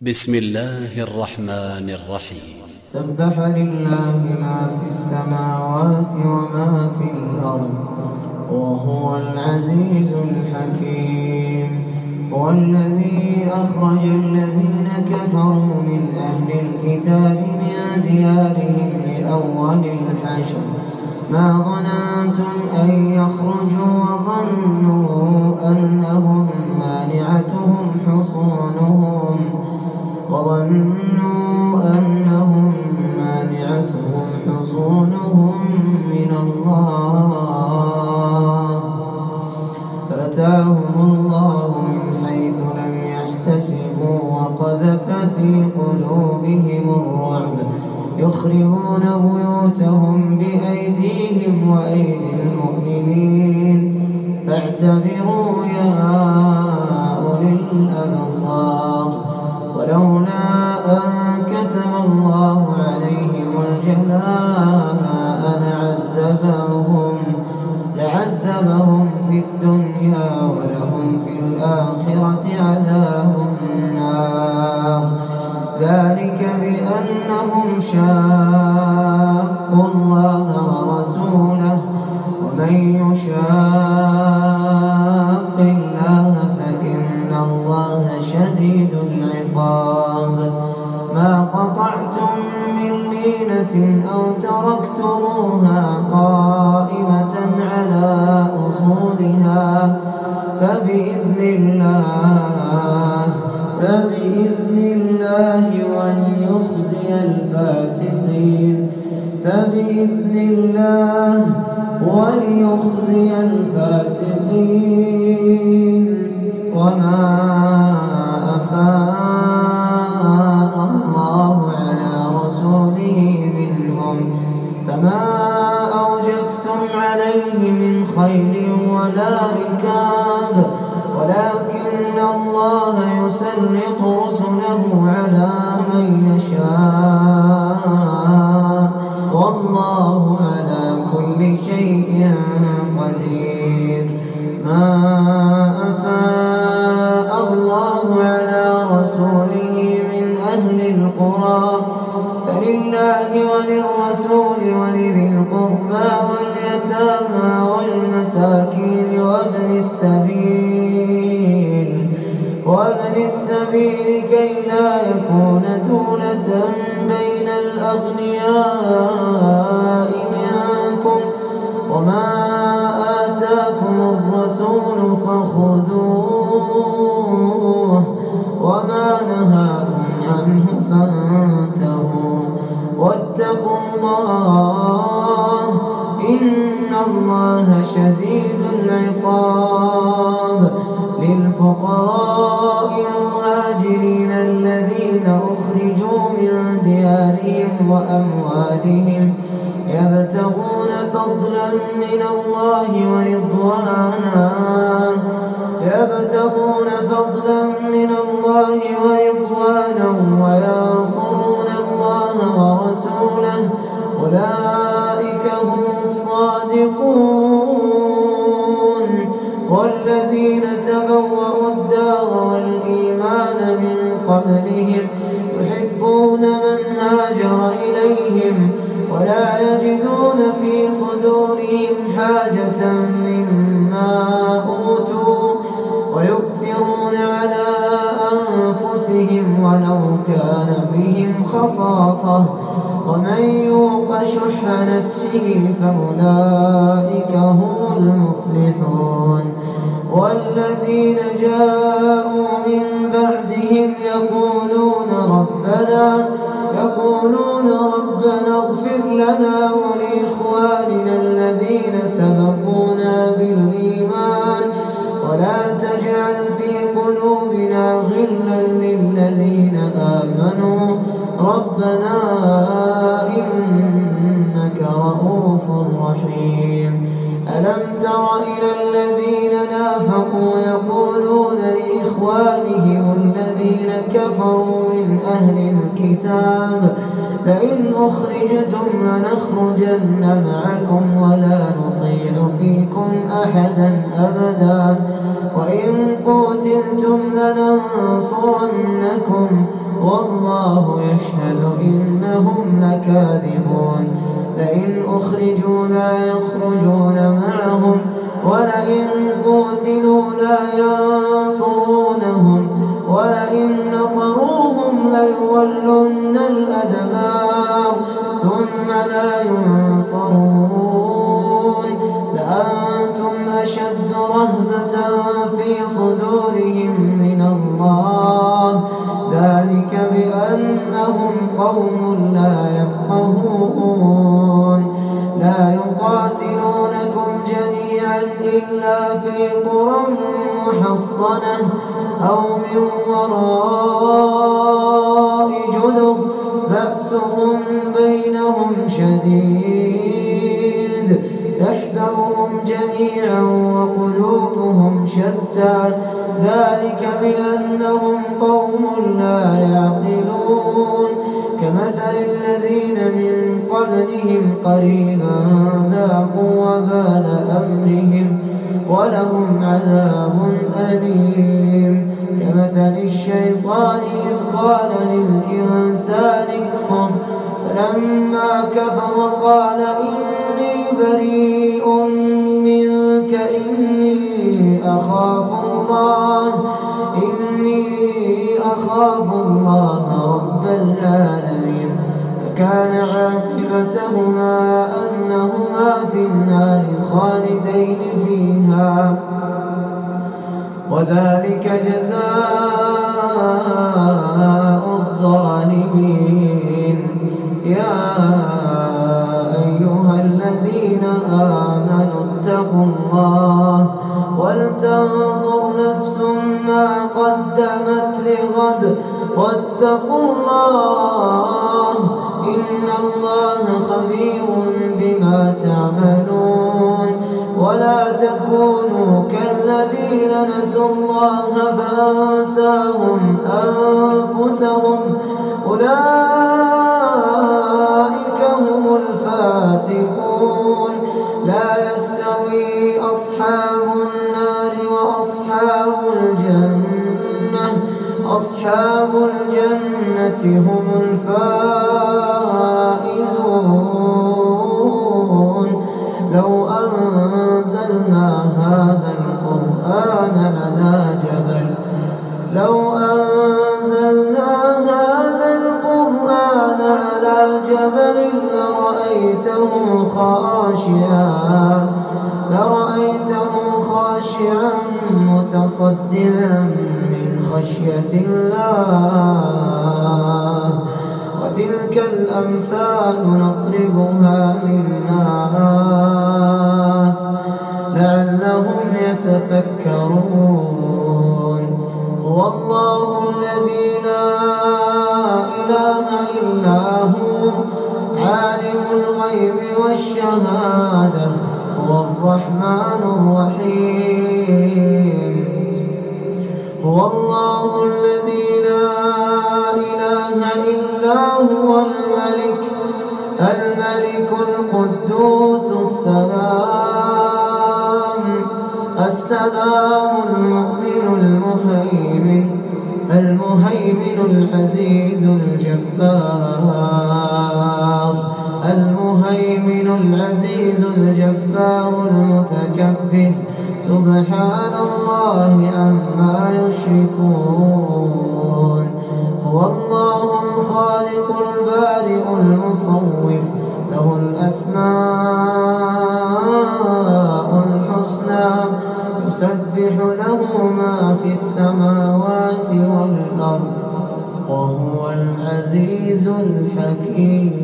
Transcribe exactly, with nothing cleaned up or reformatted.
بسم الله الرحمن الرحيم. سبح لله ما في السماوات وما في الأرض وهو العزيز الحكيم. هو الذي أخرج الذين كفروا من أهل الكتاب من ديارهم لأول الحشر ما ظننتم أن يخرجوا وظنوا أنهم مانعتهم حصونهم وظنوا أنهم مانعتهم حصونهم من الله فأتاهم الله من حيث لم يحتسبوا وقذف في قلوبهم الرعب يخربون بيوتهم بأيديهم وأيدي المؤمنين فاعتبروا يا أولي الأبصار. ولولا أن كتب الله عليهم الجلاء لعذبهم لعذبهم في الدنيا ولهم في الآخرة عذاب النار ذلك بأنهم شاقوا الله ورسوله ومن يشاق الله فإن الله شديد العقاب. ما قطعتم من لينة أو تركتموها قائمة على أصولها فبإذن الله فبإذن الله وليخزي الفاسقين فبإذن الله وليخزي الفاسقين. وما أفاء الله على رسوله منهم فما أوجفتم عليه من خيل ولا ركاب ولكن الله يسلط رسله على من يشاء والله على كل شيء قدير. ما أفاء الله على رسوله من أهل القرى فلله وللرسول ولذي القربى واليتامى والمساكين وابن السبيل وابن السبيل كي لا يكون دولة بين الأغنياء منكم وما آتاكم الرسول فخذوه وما نهاكم عنه فانتهوا واتقوا الله إن الله شديد العقاب. للفقراء المهاجرين الذين أخرجوا من ديارهم وأموالهم يبتغون فضلا من الله ورضوانا يبتغون فضلا من الله ورضوانا وينصرون الله ورسوله أولئك هم الصادقون. والذين تبوأوا الدار والإيمان من قبلهم يحبون من هاجر إليهم ولا يجدون في صدورهم حاجة مما أوتوا ويؤثرون على أنفسهم ولو كان بهم خصاصة ومن يوق شح نفسه فأولئك هم المفلحون. والذين جاءوا من بعدهم يقولون ربنا يقولون ربنا اغفر لنا ولإخواننا الذين سبقونا بالإيمان ولا تجعل في قلوبنا غلا للذين آمنوا ربنا إنك رؤوف رحيم. ألم تر إلى الذين نافقوا يقولون لإخوانهم الذين كفروا من أهل الكتاب لئن أخرجتم لنخرجن معكم ولا نطيع فيكم أحدا أبدا وإن قتلتم لننصرنكم والله يشهد إنهم لكاذبون. لئن أخرجوا لا يخرجون معهم ولئن قوتلوا لا ينصرونهم ولئن نصروهم ليولن الأدبار ثم لا ينصرون. لأنتم أشد رهبة في صدورهم من الله ذلك بأنهم قوم لا يفقهون. لا يقاتلونكم جميعا إلا في قرى محصنة أو من وراء جدر بأسهم بينهم شديد تحسبهم جميعا وقلوبهم شتى ذلك بأنهم قوم لا يعقلون. كمثل الذين من قبلهم قريبا ذاقوا وبال أمرهم ولهم عذاب أليم. كمثل الشيطان إذ قال للإنسان اكفر فلما كفر قال إني بريء منك إني أخاف الله إني أخاف الله رب العالمين. فكان عاقبتهما أنهما في النار خالدين فيها وذلك جزاء الظالمين. يا أيها الذين آمنوا اتقوا الله ولتنظر نفس ما قدمت لغد واتقوا الله إن الله خبير بما تعملون. ولا تكونوا كالذين نسوا الله فأنساهم أنفسهم أولئك هم الفاسقون. لا يستوي أصحاب النار وأصحاب الجنة أصحاب الجنة هم الفائزون. لو أنزلنا هذا القرآن على جبل لو أنزلنا هذا القرآن على جبل لرأيته خاشعا لرأيته خاشعا متصدعا من خشية الله. وتلك الأمثال نضربها للناس لعلهم يتفكرون. هو الله الذي لا إله إلا هو عالم الغيب والشهادة هو الرحمن الرحيم. هو الله الذي لا إله إلا هو الملك الملك القدوس السلام السلام المؤمن المهيمن المهيمن العزيز الجبار المهيمن العزيز الجبار المتكبر سبحان الله عما يشركون. هو الله الخالق البارئ المصور له الأسماء الحسنى يسبح له ما في السماوات والأرض وهو العزيز الحكيم.